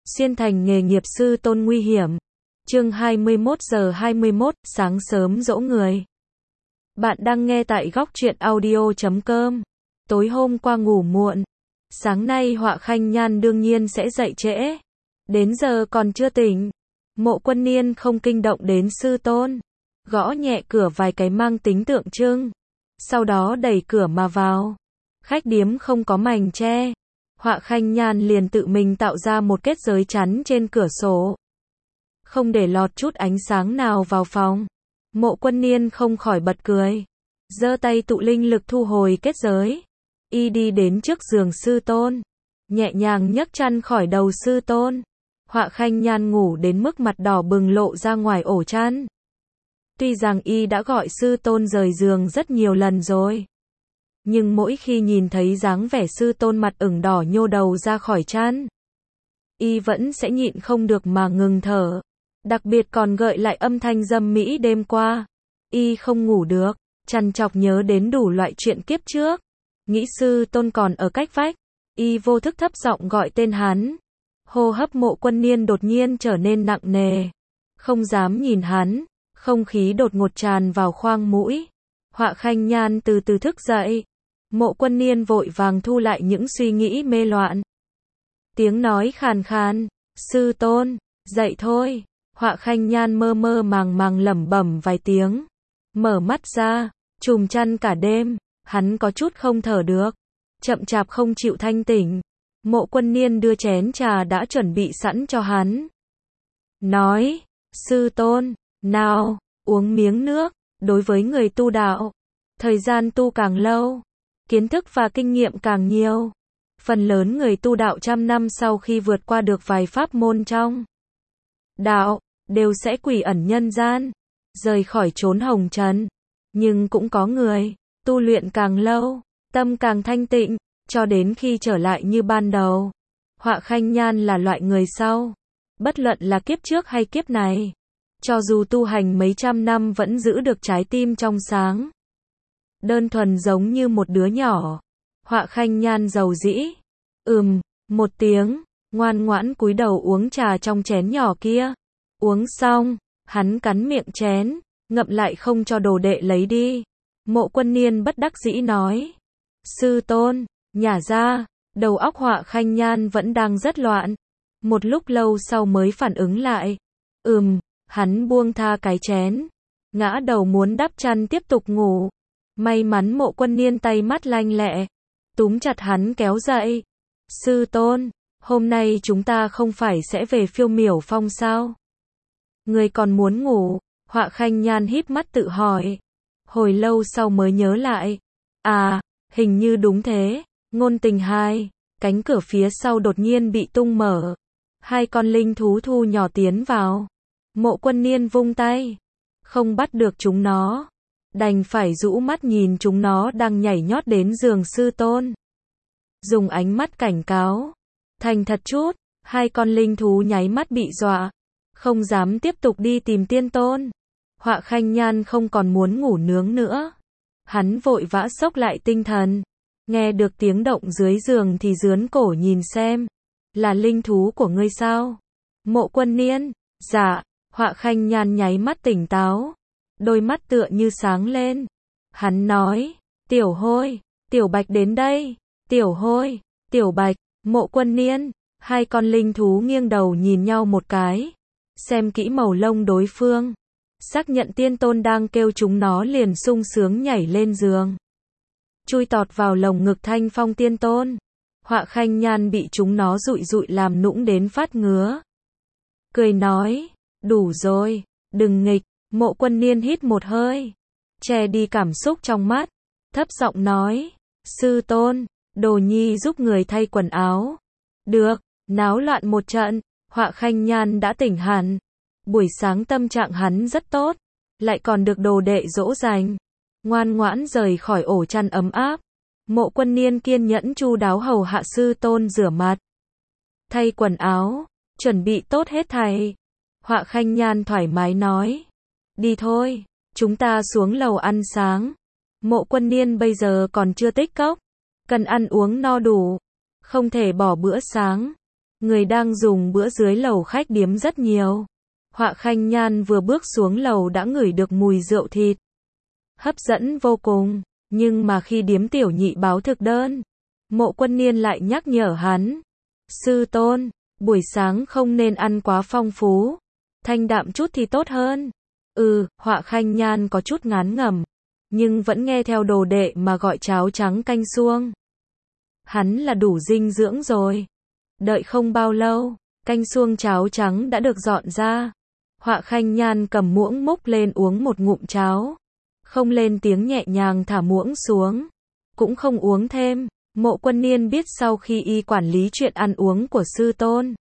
Xuyên thành nghề nghiệp sư tôn nguy hiểm. Chương 21:21, sáng sớm dỗ người. Bạn đang nghe tại góc truyện audio.com. Tối hôm qua ngủ muộn. Sáng nay Họa Khanh Nhan đương nhiên sẽ dậy trễ. Đến giờ còn chưa tỉnh. Mộ Quân Niên không kinh động đến sư tôn. Gõ nhẹ cửa vài cái mang tính tượng trưng. Sau đó đẩy cửa mà vào. Khách điếm không có mành che. Họa Khanh Nhan liền tự mình tạo ra một kết giới chắn trên cửa sổ. Không để lọt chút ánh sáng nào vào phòng. Mộ Quân Niên không khỏi bật cười. Giơ tay tụ linh lực thu hồi kết giới. Y đi đến trước giường sư tôn. Nhẹ nhàng nhấc chăn khỏi đầu sư tôn. Họa Khanh Nhan ngủ đến mức mặt đỏ bừng lộ ra ngoài ổ chăn. Tuy rằng y đã gọi sư tôn rời giường rất nhiều lần rồi. Nhưng mỗi khi nhìn thấy dáng vẻ sư tôn mặt ửng đỏ nhô đầu ra khỏi chăn, y vẫn sẽ nhịn không được mà ngừng thở. Đặc biệt còn gợi lại âm thanh dâm mỹ đêm qua. Y không ngủ được, trằn trọc nhớ đến đủ loại chuyện kiếp trước. Nghĩ sư tôn còn ở cách vách, y vô thức thấp giọng gọi tên hắn. Hô hấp Mộ Quân Niên đột nhiên trở nên nặng nề. Không dám nhìn hắn, không khí đột ngột tràn vào khoang mũi. Họa Khanh Nhan từ từ thức dậy. Mộ Quân Niên vội vàng thu lại những suy nghĩ mê loạn. Tiếng nói khàn khàn, sư tôn, dậy thôi. Họa Khanh Nhan mơ mơ màng màng lẩm bẩm vài tiếng. Mở mắt ra, trùm chăn cả đêm, hắn có chút không thở được. Chậm chạp không chịu thanh tỉnh. Mộ Quân Niên đưa chén trà đã chuẩn bị sẵn cho hắn. Nói, sư tôn, nào, uống miếng nước. Đối với người tu đạo, thời gian tu càng lâu, kiến thức và kinh nghiệm càng nhiều. Phần lớn người tu đạo trăm năm sau khi vượt qua được vài pháp môn trong đạo, đều sẽ quỷ ẩn nhân gian, rời khỏi chốn hồng trần. Nhưng cũng có người, tu luyện càng lâu, tâm càng thanh tịnh, cho đến khi trở lại như ban đầu. Họa Khanh Nhan là loại người sau. Bất luận là kiếp trước hay kiếp này, cho dù tu hành mấy trăm năm vẫn giữ được trái tim trong sáng. Đơn thuần giống như một đứa nhỏ. Họa Khanh Nhan dầu dĩ. Một tiếng, ngoan ngoãn cúi đầu uống trà trong chén nhỏ kia. Uống xong, hắn cắn miệng chén, ngậm lại không cho đồ đệ lấy đi. Mộ Quân Niên bất đắc dĩ nói. Sư tôn, nhả ra. Đầu óc Họa Khanh Nhan vẫn đang rất loạn. Một lúc lâu sau mới phản ứng lại. Hắn buông tha cái chén, ngã đầu muốn đắp chăn tiếp tục ngủ. May mắn Mộ Quân Niên tay mắt lanh lẹ, túm chặt hắn kéo dậy. Sư tôn, hôm nay chúng ta không phải sẽ về Phiêu Miểu Phong sao? Người còn muốn ngủ? Họa Khanh Nhan híp mắt tự hỏi. Hồi lâu sau mới nhớ lại. Hình như đúng thế. Ngôn Tình hai, cánh cửa phía sau đột nhiên bị tung mở. Hai con linh thú thu nhỏ tiến vào. Mộ Quân Niên vung tay, không bắt được chúng nó, đành phải rũ mắt nhìn chúng nó đang nhảy nhót đến giường sư tôn. Dùng ánh mắt cảnh cáo, thành thật chút. Hai con linh thú nháy mắt bị dọa, không dám tiếp tục đi tìm tiên tôn. Họa Khanh Nhan không còn muốn ngủ nướng nữa. Hắn vội vã xốc lại tinh thần, nghe được tiếng động dưới giường thì giướn cổ nhìn xem. Là linh thú của ngươi sao? Mộ Quân Niên, dạ. Họa Khanh Nhan nháy mắt tỉnh táo, đôi mắt tựa như sáng lên. Hắn nói, Tiểu Hôi, Tiểu Bạch đến đây. Tiểu Hôi, Tiểu Bạch, Mộ Quân Niên. Hai con linh thú nghiêng đầu nhìn nhau một cái, xem kỹ màu lông đối phương, xác nhận tiên tôn đang kêu chúng nó liền sung sướng nhảy lên giường, chui tọt vào lồng ngực Thanh Phong tiên tôn. Họa Khanh Nhan bị chúng nó dụi dụi làm nũng đến phát ngứa. Cười nói, đủ rồi, đừng nghịch. Mộ Quân Niên hít một hơi, che đi cảm xúc trong mắt, thấp giọng nói, sư tôn, Đồ Nhi giúp người thay quần áo. Được, náo loạn một trận. Họa Khanh Nhan đã tỉnh hẳn. Buổi sáng tâm trạng hắn rất tốt, lại còn được đồ đệ dỗ dành, ngoan ngoãn rời khỏi ổ chăn ấm áp. Mộ Quân Niên kiên nhẫn chu đáo hầu hạ sư tôn rửa mặt, thay quần áo, chuẩn bị tốt hết thảy. Họa Khanh Nhan thoải mái nói, đi thôi, chúng ta xuống lầu ăn sáng. Mộ Quân Niên bây giờ còn chưa tích cốc, cần ăn uống no đủ, không thể bỏ bữa sáng. Người đang dùng bữa dưới lầu khách điếm rất nhiều. Họa Khanh Nhan vừa bước xuống lầu đã ngửi được mùi rượu thịt. Hấp dẫn vô cùng, nhưng mà khi điếm tiểu nhị báo thực đơn, Mộ Quân Niên lại nhắc nhở hắn. Sư tôn, buổi sáng không nên ăn quá phong phú, thanh đạm chút thì tốt hơn. Họa Khanh Nhan có chút ngán ngẩm, nhưng vẫn nghe theo đồ đệ mà gọi cháo trắng canh suông. Hắn là đủ dinh dưỡng rồi. Đợi không bao lâu, canh suông cháo trắng đã được dọn ra. Họa Khanh Nhan cầm muỗng múc lên uống một ngụm cháo. Không lên tiếng, nhẹ nhàng thả muỗng xuống. Cũng không uống thêm. Mộ Quân Niên biết sau khi y quản lý chuyện ăn uống của sư tôn,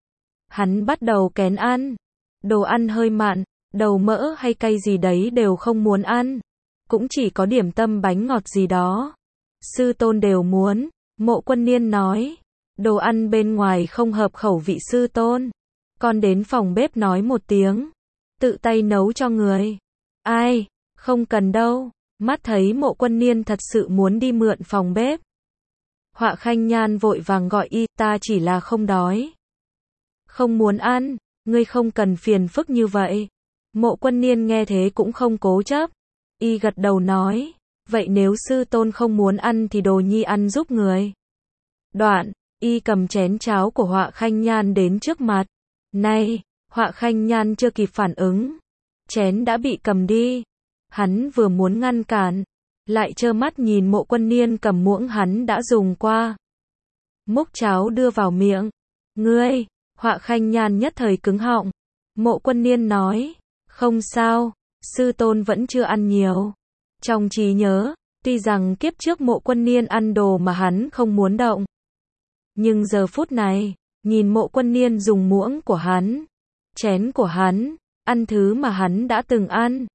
hắn bắt đầu kén ăn. Đồ ăn hơi mặn, đầu mỡ hay cay gì đấy đều không muốn ăn. Cũng chỉ có điểm tâm bánh ngọt gì đó. Sư tôn đều muốn. Mộ Quân Niên nói. Đồ ăn bên ngoài không hợp khẩu vị sư tôn. Con đến phòng bếp nói một tiếng. Tự tay nấu cho người. Ai, không cần đâu. Mắt thấy Mộ Quân Niên thật sự muốn đi mượn phòng bếp. Họa Khanh Nhan vội vàng gọi y, ta chỉ là không đói. Không muốn ăn, ngươi không cần phiền phức như vậy. Mộ Quân Niên nghe thế cũng không cố chấp. Y gật đầu nói, vậy nếu sư tôn không muốn ăn thì đồ nhi ăn giúp người. Đoạn, y cầm chén cháo của Họa Khanh Nhan đến trước mặt. Này, Họa Khanh Nhan chưa kịp phản ứng. Chén đã bị cầm đi. Hắn vừa muốn ngăn cản, lại trơ mắt nhìn Mộ Quân Niên cầm muỗng hắn đã dùng qua. Múc cháo đưa vào miệng. Ngươi, Họa Khanh Nhan nhất thời cứng họng. Mộ Quân Niên nói, không sao, sư tôn vẫn chưa ăn nhiều. Trong trí nhớ, tuy rằng kiếp trước Mộ Quân Niên ăn đồ mà hắn không muốn động. Nhưng giờ phút này, nhìn Mộ Quân Niên dùng muỗng của hắn, chén của hắn, ăn thứ mà hắn đã từng ăn.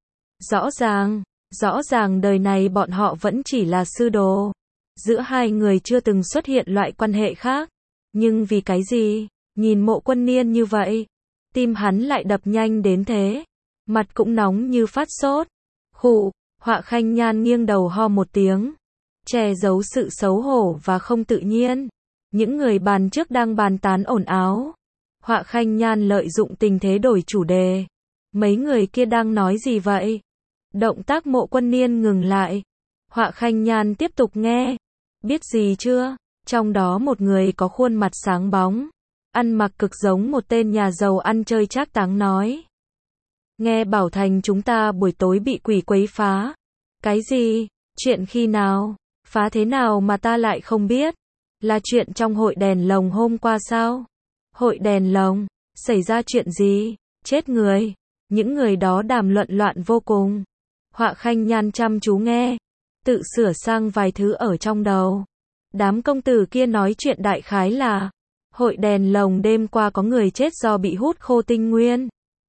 Rõ ràng đời này bọn họ vẫn chỉ là sư đồ. Giữa hai người chưa từng xuất hiện loại quan hệ khác. Nhưng vì cái gì? Nhìn Mộ Quân Niên như vậy, tim hắn lại đập nhanh đến thế. Mặt cũng nóng như phát sốt. Khụ, Họa Khanh Nhan nghiêng đầu ho một tiếng, che giấu sự xấu hổ và không tự nhiên. Những người bàn trước đang bàn tán ồn ào. Họa Khanh Nhan lợi dụng tình thế đổi chủ đề. Mấy người kia đang nói gì vậy? Động tác Mộ Quân Niên ngừng lại. Họa Khanh Nhan tiếp tục nghe. Biết gì chưa? Trong đó một người có khuôn mặt sáng bóng, ăn mặc cực giống một tên nhà giàu ăn chơi trác táng nói. Nghe bảo thành chúng ta buổi tối bị quỷ quấy phá. Cái gì? Chuyện khi nào? Phá thế nào mà ta lại không biết? Là chuyện trong hội đèn lồng hôm qua sao? Hội đèn lồng? Xảy ra chuyện gì? Chết người. Những người đó đàm luận loạn vô cùng. Họa Khanh Nhan chăm chú nghe, tự sửa sang vài thứ ở trong đầu. Đám công tử kia nói chuyện đại khái là hội đèn lồng đêm qua có người chết do bị hút khô tinh nguyên.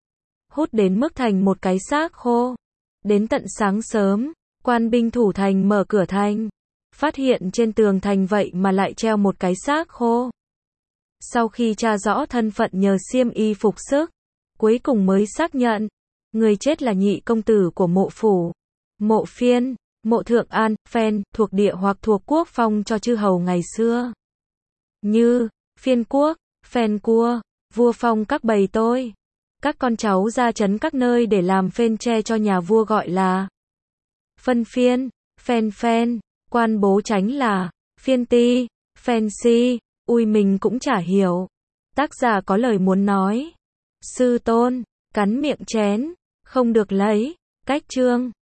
Hút đến mức thành một cái xác khô. Đến tận sáng sớm, quan binh thủ thành mở cửa thành, phát hiện trên tường thành vậy mà lại treo một cái xác khô. Sau khi tra rõ thân phận nhờ xiêm y phục sức, cuối cùng mới xác nhận, người chết là nhị công tử của Mộ phủ, Mộ Phiên, Mộ Thượng An, Phen, thuộc địa hoặc thuộc quốc phong cho chư hầu ngày xưa. Như, Phiên quốc, Phen cua, vua phong các bầy tôi. Các con cháu ra trấn các nơi để làm phên tre cho nhà vua gọi là phân phiên, phen phen, quan bố tránh là phiên ti, phen si. Ui mình cũng chả hiểu. Tác giả có lời muốn nói. Sư tôn, cắn miệng chén, không được lấy, cách chương.